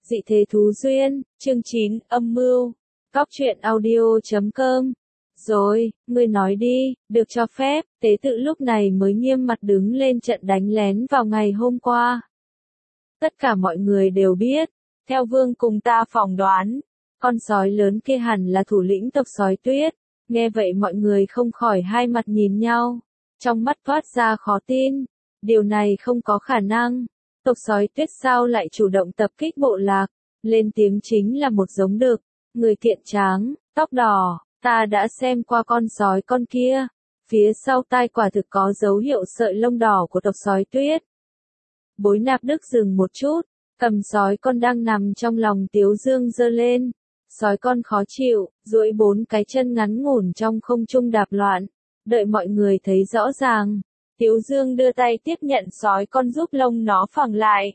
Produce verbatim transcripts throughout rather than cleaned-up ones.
Dị thế thú duyên, chương chín, âm mưu. Góc truyện audio chấm com. Rồi, ngươi nói đi, được cho phép, tế tự lúc này mới nghiêm mặt đứng lên trận đánh lén vào ngày hôm qua. Tất cả mọi người đều biết, theo vương cùng ta phỏng đoán, con sói lớn kia hẳn là thủ lĩnh tộc sói tuyết. Nghe vậy mọi người không khỏi hai mặt nhìn nhau, trong mắt toát ra khó tin. Điều này không có khả năng. Tộc sói tuyết sao lại chủ động tập kích bộ lạc, lên tiếng chính là một giống đực, người kiện tráng, tóc đỏ, ta đã xem qua con sói con kia, phía sau tai quả thực có dấu hiệu sợi lông đỏ của tộc sói tuyết. Bối Nạp Đức dừng một chút, cầm sói con đang nằm trong lòng Tiếu Dương giơ lên, sói con khó chịu, duỗi bốn cái chân ngắn ngủn trong không trung đạp loạn, đợi mọi người thấy rõ ràng. Tiếu Dương đưa tay tiếp nhận sói con giúp lông nó phẳng lại.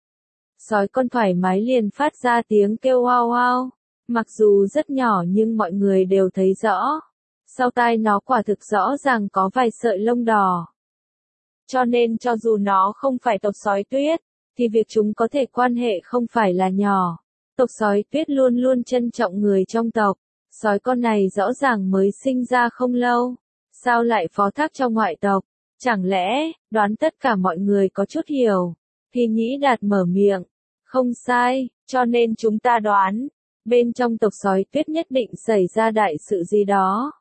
Sói con thoải mái liền phát ra tiếng kêu wow wow. Mặc dù rất nhỏ nhưng mọi người đều thấy rõ. Sau tai nó quả thực rõ ràng có vài sợi lông đỏ. Cho nên cho dù nó không phải tộc sói tuyết, thì việc chúng có thể quan hệ không phải là nhỏ. Tộc sói tuyết luôn luôn trân trọng người trong tộc. Sói con này rõ ràng mới sinh ra không lâu. Sao lại phó thác cho ngoại tộc? Chẳng lẽ, đoán tất cả mọi người có chút hiểu. Thì Nhĩ Đạt mở miệng. Không sai, cho nên chúng ta đoán, bên trong tộc sói tuyết nhất định xảy ra đại sự gì đó.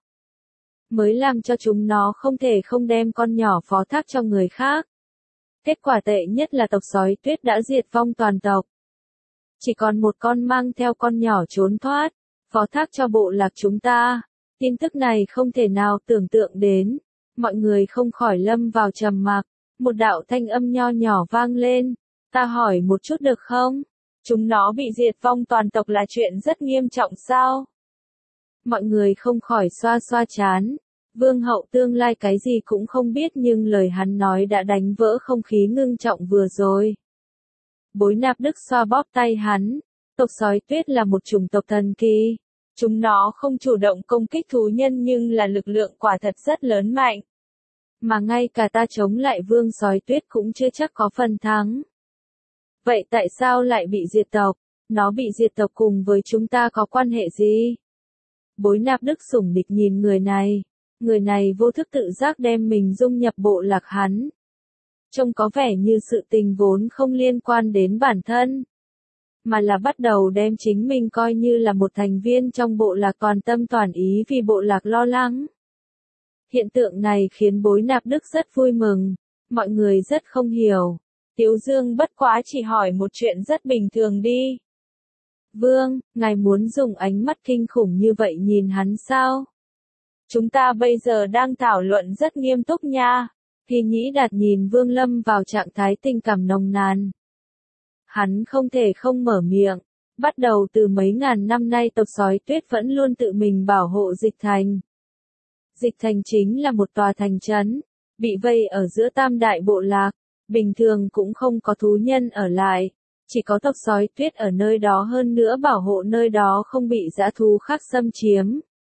Mới làm cho chúng nó không thể không đem con nhỏ phó thác cho người khác. Kết quả tệ nhất là tộc sói tuyết đã diệt vong toàn tộc. Chỉ còn một con mang theo con nhỏ trốn thoát, phó thác cho bộ lạc chúng ta. Tin tức này không thể nào tưởng tượng đến. Mọi người không khỏi lâm vào trầm mặc, một đạo thanh âm nho nhỏ vang lên, ta hỏi một chút được không? Chúng nó bị diệt vong toàn tộc là chuyện rất nghiêm trọng sao? Mọi người không khỏi xoa xoa trán, vương hậu tương lai cái gì cũng không biết nhưng lời hắn nói đã đánh vỡ không khí ngưng trọng vừa rồi. Bối Nạp Đức xoa bóp tay hắn, tộc sói tuyết là một chủng tộc thần kỳ. Chúng nó không chủ động công kích thú nhân nhưng là lực lượng quả thật rất lớn mạnh. Mà ngay cả ta chống lại vương sói tuyết cũng chưa chắc có phần thắng. Vậy tại sao lại bị diệt tộc? Nó bị diệt tộc cùng với chúng ta có quan hệ gì? Bối Nạp Đức sủng địch nhìn người này. Người này vô thức tự giác đem mình dung nhập bộ lạc hắn. Trông có vẻ như sự tình vốn không liên quan đến bản thân. Mà là bắt đầu đem chính mình coi như là một thành viên trong bộ lạc toàn tâm toàn ý vì bộ lạc lo lắng. Hiện tượng này khiến Bối Nạp Đức rất vui mừng, mọi người rất không hiểu. Tiếu Dương bất quá chỉ hỏi một chuyện rất bình thường đi. Vương, ngài muốn dùng ánh mắt kinh khủng như vậy nhìn hắn sao? Chúng ta bây giờ đang thảo luận rất nghiêm túc nha. Thì Nhĩ Đạt nhìn Vương lâm vào trạng thái tình cảm nồng nàn. Hắn không thể không mở miệng. Bắt đầu từ mấy ngàn năm nay tộc sói tuyết vẫn luôn tự mình bảo hộ Dịch Thành. Dịch Thành chính là một tòa thành trấn, bị vây ở giữa tam đại bộ lạc, bình thường cũng không có thú nhân ở lại, chỉ có tộc sói tuyết ở nơi đó hơn nữa bảo hộ nơi đó không bị dã thú khác xâm chiếm.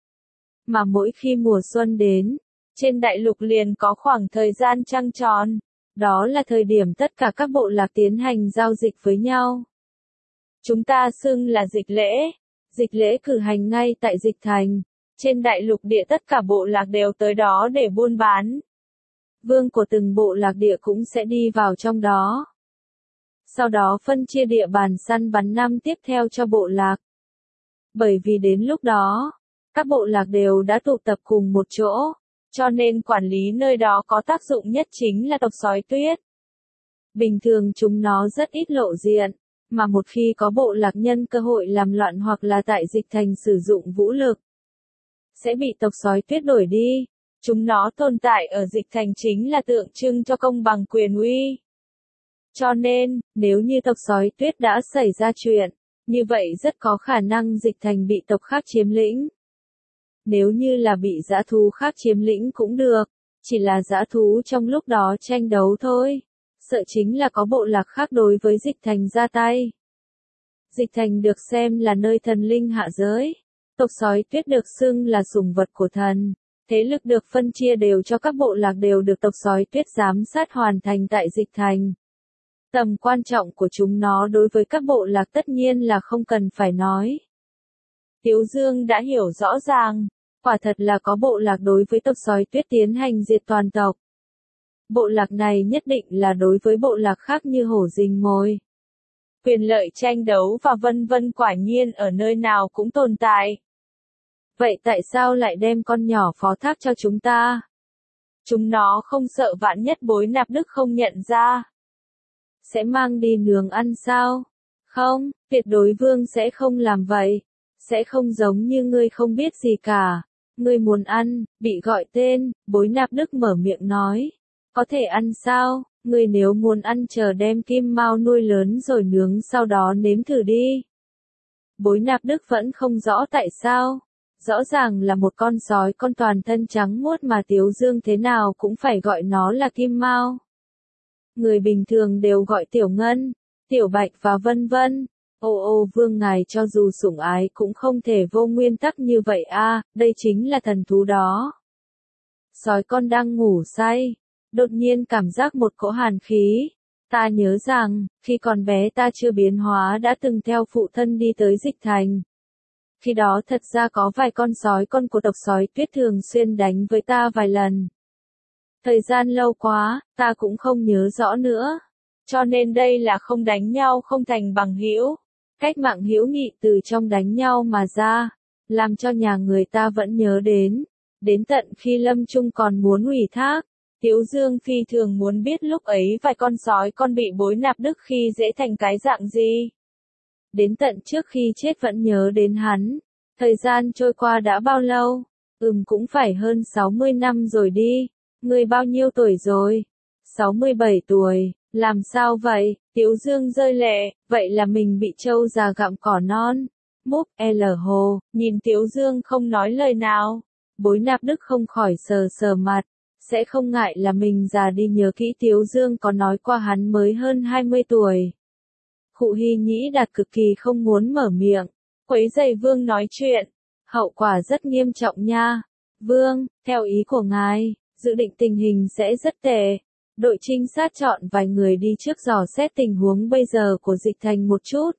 Mà mỗi khi mùa xuân đến, trên đại lục liền có khoảng thời gian trăng tròn, đó là thời điểm tất cả các bộ lạc tiến hành giao dịch với nhau. Chúng ta xưng là dịch lễ, dịch lễ cử hành ngay tại Dịch Thành. Trên đại lục địa tất cả bộ lạc đều tới đó để buôn bán. Vương của từng bộ lạc địa cũng sẽ đi vào trong đó. Sau đó phân chia địa bàn săn bắn năm tiếp theo cho bộ lạc. Bởi vì đến lúc đó, các bộ lạc đều đã tụ tập cùng một chỗ, cho nên quản lý nơi đó có tác dụng nhất chính là tộc sói tuyết. Bình thường chúng nó rất ít lộ diện, mà một khi có bộ lạc nhân cơ hội làm loạn hoặc là tại Dịch Thành sử dụng vũ lực, sẽ bị tộc sói tuyết đuổi đi. Chúng nó tồn tại ở Dịch Thành chính là tượng trưng cho công bằng quyền uy. Cho nên, nếu như tộc sói tuyết đã xảy ra chuyện, như vậy rất có khả năng Dịch Thành bị tộc khác chiếm lĩnh. Nếu như là bị dã thú khác chiếm lĩnh cũng được, chỉ là dã thú trong lúc đó tranh đấu thôi. Sợ chính là có bộ lạc khác đối với Dịch Thành ra tay. Dịch Thành được xem là nơi thần linh hạ giới. Tộc sói tuyết được xưng là sủng vật của thần, thế lực được phân chia đều cho các bộ lạc đều được tộc sói tuyết giám sát hoàn thành tại Dịch Thành. Tầm quan trọng của chúng nó đối với các bộ lạc tất nhiên là không cần phải nói. Tiếu Dương đã hiểu rõ ràng, quả thật là có bộ lạc đối với tộc sói tuyết tiến hành diệt toàn tộc. Bộ lạc này nhất định là đối với bộ lạc khác như hổ rình mồi. Quyền lợi tranh đấu và vân vân quả nhiên ở nơi nào cũng tồn tại. Vậy tại sao lại đem con nhỏ phó thác cho chúng ta? Chúng nó không sợ vạn nhất Bối Nạp Đức không nhận ra. Sẽ mang đi nướng ăn sao? Không, tuyệt đối vương sẽ không làm vậy. Sẽ không giống như ngươi không biết gì cả. Ngươi muốn ăn, bị gọi tên, Bối Nạp Đức mở miệng nói. Có thể ăn sao? Ngươi nếu muốn ăn chờ đem kim mao nuôi lớn rồi nướng sau đó nếm thử đi. Bối Nạp Đức vẫn không rõ tại sao. Rõ ràng là một con sói con toàn thân trắng muốt mà Tiếu Dương thế nào cũng phải gọi nó là kim mao. Người bình thường đều gọi tiểu ngân, tiểu bạch và vân vân. Ô ô vương ngài cho dù sủng ái cũng không thể vô nguyên tắc như vậy a, đây chính là thần thú đó. Sói con đang ngủ say, đột nhiên cảm giác một cỗ hàn khí. Ta nhớ rằng, khi còn bé ta chưa biến hóa đã từng theo phụ thân đi tới Dịch Thành. Khi đó thật ra có vài con sói con của tộc sói tuyết thường xuyên đánh với ta vài lần. Thời gian lâu quá, ta cũng không nhớ rõ nữa. Cho nên đây là không đánh nhau không thành bằng hữu. Cách mạng hữu nghị từ trong đánh nhau mà ra, làm cho nhà người ta vẫn nhớ đến. Đến tận khi Lâm Trung còn muốn ủy thác, Tiếu Dương phi thường muốn biết lúc ấy vài con sói con bị Bối Nạp Đức khi dễ thành cái dạng gì. Đến tận trước khi chết vẫn nhớ đến hắn. Thời gian trôi qua đã bao lâu? Ừm cũng phải hơn sáu mươi năm rồi đi. Ngươi bao nhiêu tuổi rồi? sáu mươi bảy tuổi. Làm sao vậy? Tiếu Dương rơi lệ. Vậy là mình bị trâu già gặm cỏ non. Múc L hồ. Nhìn Tiếu Dương không nói lời nào. Bối Nạp Đức không khỏi sờ sờ mặt. Sẽ không ngại là mình già đi nhớ kỹ Tiếu Dương có nói qua hắn mới hơn hai mươi tuổi. Khụ Hy Nhĩ Đạt cực kỳ không muốn mở miệng, quấy rầy Vương nói chuyện, hậu quả rất nghiêm trọng nha. Vương, theo ý của ngài, dự định tình hình sẽ rất tệ. Đội trinh sát chọn vài người đi trước dò xét tình huống bây giờ của Dịch Thành một chút.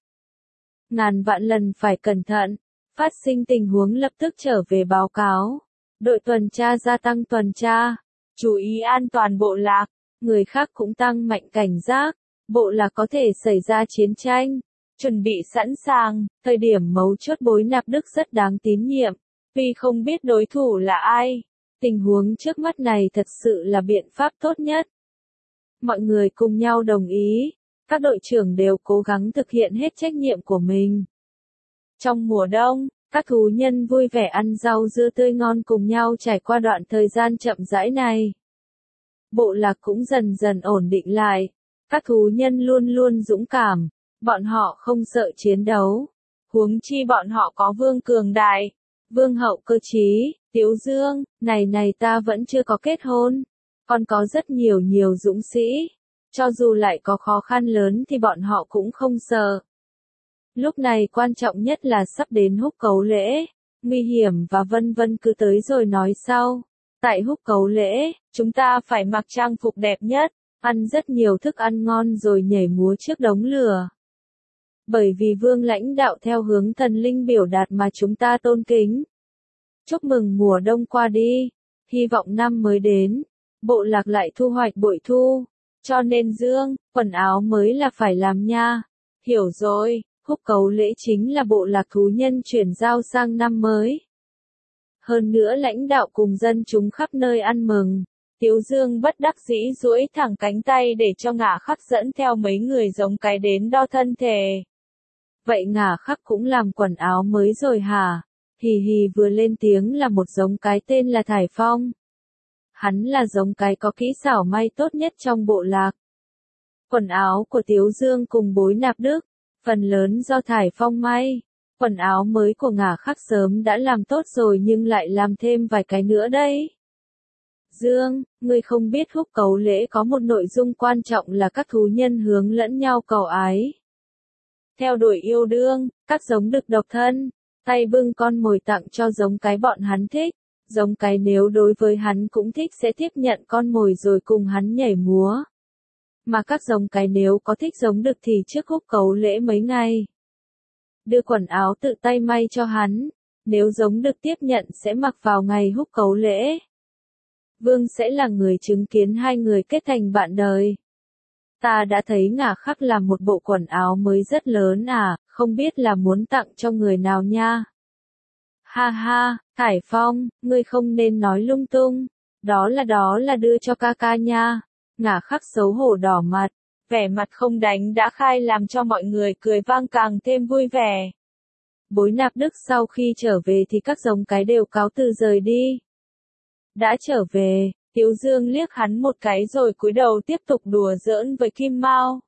Ngàn vạn lần phải cẩn thận, phát sinh tình huống lập tức trở về báo cáo. Đội tuần tra gia tăng tuần tra, chú ý an toàn bộ lạc, người khác cũng tăng mạnh cảnh giác. Bộ lạc có thể xảy ra chiến tranh, chuẩn bị sẵn sàng, thời điểm mấu chốt Bối Nạp Đức rất đáng tín nhiệm, tuy không biết đối thủ là ai, tình huống trước mắt này thật sự là biện pháp tốt nhất. Mọi người cùng nhau đồng ý, các đội trưởng đều cố gắng thực hiện hết trách nhiệm của mình. Trong mùa đông, các thú nhân vui vẻ ăn rau dưa tươi ngon cùng nhau trải qua đoạn thời gian chậm rãi này. Bộ lạc cũng dần dần ổn định lại. Các thú nhân luôn luôn dũng cảm, bọn họ không sợ chiến đấu. Huống chi bọn họ có vương cường đại, vương hậu cơ trí. Tiếu Dương, này này ta vẫn chưa có kết hôn, còn có rất nhiều nhiều dũng sĩ. Cho dù lại có khó khăn lớn thì bọn họ cũng không sợ. Lúc này quan trọng nhất là sắp đến húc cấu lễ, nguy hiểm và vân vân cứ tới rồi nói sau. Tại húc cấu lễ, chúng ta phải mặc trang phục đẹp nhất. Ăn rất nhiều thức ăn ngon rồi nhảy múa trước đống lửa. Bởi vì vương lãnh đạo theo hướng thần linh biểu đạt mà chúng ta tôn kính. Chúc mừng mùa đông qua đi, hy vọng năm mới đến, bộ lạc lại thu hoạch bội thu. Cho nên Dương, quần áo mới là phải làm nha. Hiểu rồi, húc cấu lễ chính là bộ lạc thú nhân chuyển giao sang năm mới. Hơn nữa lãnh đạo cùng dân chúng khắp nơi ăn mừng. Tiếu Dương bất đắc dĩ duỗi thẳng cánh tay để cho Ngả Khắc dẫn theo mấy người giống cái đến đo thân thể. Vậy Ngả Khắc cũng làm quần áo mới rồi hả? Hì hì vừa lên tiếng là một giống cái tên là Thải Phong. Hắn là giống cái có kỹ xảo may tốt nhất trong bộ lạc. Quần áo của Tiếu Dương cùng Bối Nạp Đức, phần lớn do Thải Phong may. Quần áo mới của Ngả Khắc sớm đã làm tốt rồi nhưng lại làm thêm vài cái nữa đây. Dương, ngươi không biết húc cấu lễ có một nội dung quan trọng là các thú nhân hướng lẫn nhau cầu ái. Theo đuổi yêu đương, các giống được độc thân, tay bưng con mồi tặng cho giống cái bọn hắn thích, giống cái nếu đối với hắn cũng thích sẽ tiếp nhận con mồi rồi cùng hắn nhảy múa. mà các giống cái nếu có thích giống đực thì trước húc cấu lễ mấy ngày. Đưa quần áo tự tay may cho hắn, nếu giống đực tiếp nhận sẽ mặc vào ngày húc cấu lễ. Vương sẽ là người chứng kiến hai người kết thành bạn đời. Ta đã thấy Ngả Khắc làm một bộ quần áo mới rất lớn à, không biết là muốn tặng cho người nào nha. Ha ha, Thải Phong, ngươi không nên nói lung tung, đó là đó là đưa cho ca ca nha. Ngả Khắc xấu hổ đỏ mặt, vẻ mặt không đánh đã khai làm cho mọi người cười vang càng thêm vui vẻ. Bối Nạp Đức sau khi trở về thì các giống cái đều cáo từ rời đi. Đã trở về, Tiếu Dương liếc hắn một cái rồi cúi đầu tiếp tục đùa giỡn với Kim Mao.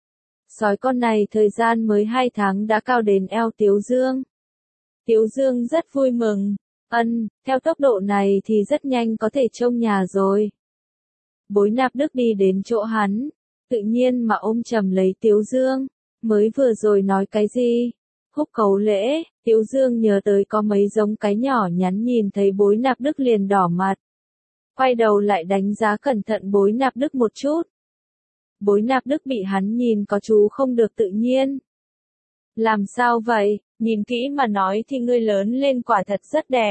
Sói con này thời gian mới hai tháng đã cao đến eo Tiếu Dương. Tiếu Dương rất vui mừng, ân, theo tốc độ này thì rất nhanh có thể trông nhà rồi. Bối Nạp Đức đi đến chỗ hắn, tự nhiên mà ôm chầm lấy Tiếu Dương, mới vừa rồi nói cái gì? Húc cấu lễ, Tiếu Dương nhớ tới có mấy giống cái nhỏ nhắn nhìn thấy Bối Nạp Đức liền đỏ mặt. Quay đầu lại đánh giá cẩn thận Bối Nạp Đức một chút. Bối Nạp Đức bị hắn nhìn có chú không được tự nhiên. Làm sao vậy, nhìn kỹ mà nói thì ngươi lớn lên quả thật rất đẹp.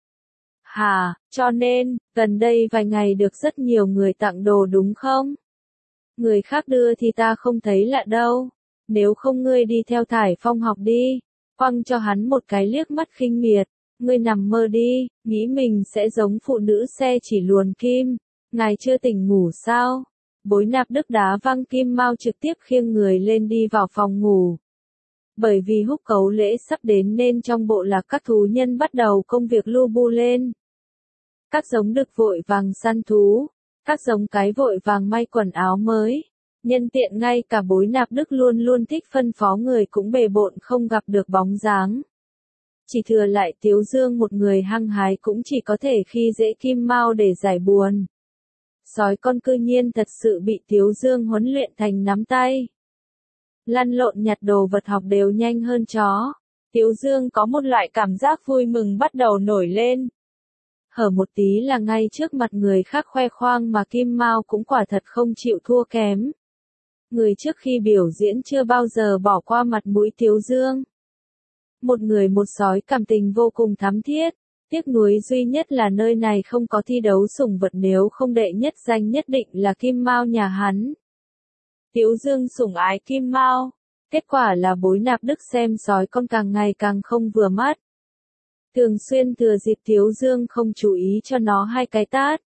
Hà, cho nên, gần đây vài ngày được rất nhiều người tặng đồ đúng không? Người khác đưa thì ta không thấy lạ đâu. Nếu không ngươi đi theo Thải Phong học đi. Quăng cho hắn một cái liếc mắt khinh miệt. Ngươi nằm mơ đi, nghĩ mình sẽ giống phụ nữ xe chỉ luồn kim. Ngài chưa tỉnh ngủ sao? Bối Nạp Đức đá văng Kim Mao trực tiếp khiêng người lên đi vào phòng ngủ. Bởi vì húc cấu lễ sắp đến nên trong bộ lạc các thú nhân bắt đầu công việc lu bu lên. Các giống đực vội vàng săn thú, các giống cái vội vàng may quần áo mới. Nhân tiện ngay cả Bối Nạp Đức luôn luôn thích phân phó người cũng bề bộn không gặp được bóng dáng. Chỉ thừa lại Tiếu Dương một người hăng hái cũng chỉ có thể khi dễ Kim Mao để giải buồn. Sói con cư nhiên thật sự bị Tiếu Dương huấn luyện thành nắm tay. Lăn lộn nhặt đồ vật học đều nhanh hơn chó. Tiếu Dương có một loại cảm giác vui mừng bắt đầu nổi lên. Hở một tí là ngay trước mặt người khác khoe khoang mà Kim Mao cũng quả thật không chịu thua kém. Người trước khi biểu diễn chưa bao giờ bỏ qua mặt mũi Tiếu Dương. Một người một sói cảm tình vô cùng thắm thiết. Tiếc nuối duy nhất là nơi này không có thi đấu sủng vật, nếu không đệ nhất danh nhất định là Kim Mao nhà hắn. Tiếu Dương sủng ái Kim Mao. Kết quả là Bối Nạp Đức xem sói con càng ngày càng không vừa mắt. Thường xuyên thừa dịp Tiếu Dương không chú ý cho nó hai cái tát.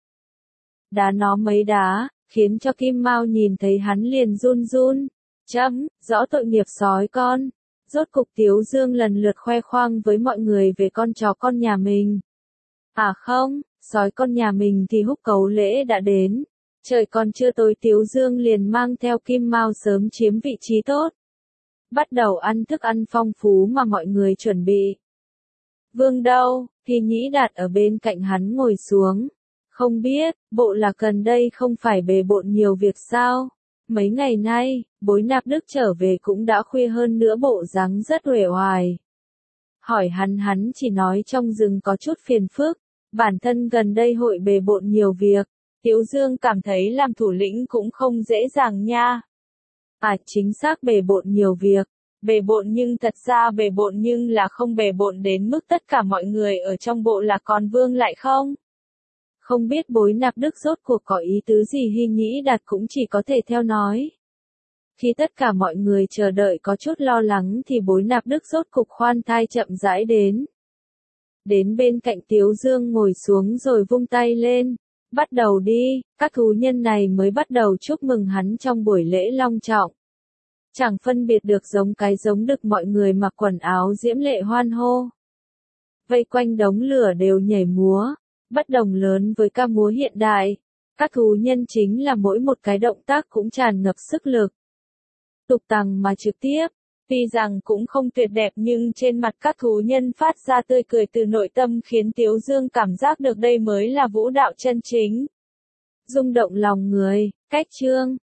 Đá nó mấy đá, khiến cho Kim Mao nhìn thấy hắn liền run run. Chấm, rõ tội nghiệp sói con. Rốt cục Tiếu Dương lần lượt khoe khoang với mọi người về con chó con nhà mình. À không, sói con nhà mình thì húc cấu lễ đã đến. Trời còn chưa tối Tiếu Dương liền mang theo Kim Mao sớm chiếm vị trí tốt. Bắt đầu ăn thức ăn phong phú mà mọi người chuẩn bị. Vương đâu, thì Nhĩ Đạt ở bên cạnh hắn ngồi xuống. Không biết, bộ lạc gần đây không phải bề bộn nhiều việc sao? Mấy ngày nay, Bối Nạp Đức trở về cũng đã khuya hơn nữa, bộ dáng rất uể oải. Hỏi hắn hắn chỉ nói trong rừng có chút phiền phức, bản thân gần đây hội bề bộn nhiều việc. Tiếu Dương cảm thấy làm thủ lĩnh cũng không dễ dàng nha. À chính xác bề bộn nhiều việc, bề bộn nhưng thật ra bề bộn nhưng là không bề bộn đến mức tất cả mọi người ở trong bộ lạc còn Vương lại không. Không biết Bối Nạp Đức rốt cuộc có ý tứ gì, Hy Nhĩ Đạt cũng chỉ có thể theo nói. Khi tất cả mọi người chờ đợi có chút lo lắng thì Bối Nạp Đức rốt cục khoan thai chậm rãi đến. Đến bên cạnh Tiếu Dương ngồi xuống rồi vung tay lên. Bắt đầu đi, các thú nhân này mới bắt đầu chúc mừng hắn trong buổi lễ long trọng. Chẳng phân biệt được giống cái giống đực, mọi người mặc quần áo diễm lệ hoan hô. Vây quanh đống lửa đều nhảy múa, bất đồng lớn với ca múa hiện đại. Các thú nhân chính là mỗi một cái động tác cũng tràn ngập sức lực. Tục tằng mà trực tiếp, tuy rằng cũng không tuyệt đẹp nhưng trên mặt các thú nhân phát ra tươi cười từ nội tâm khiến Tiếu Dương cảm giác được đây mới là vũ đạo chân chính. Rung động lòng người, cách chương.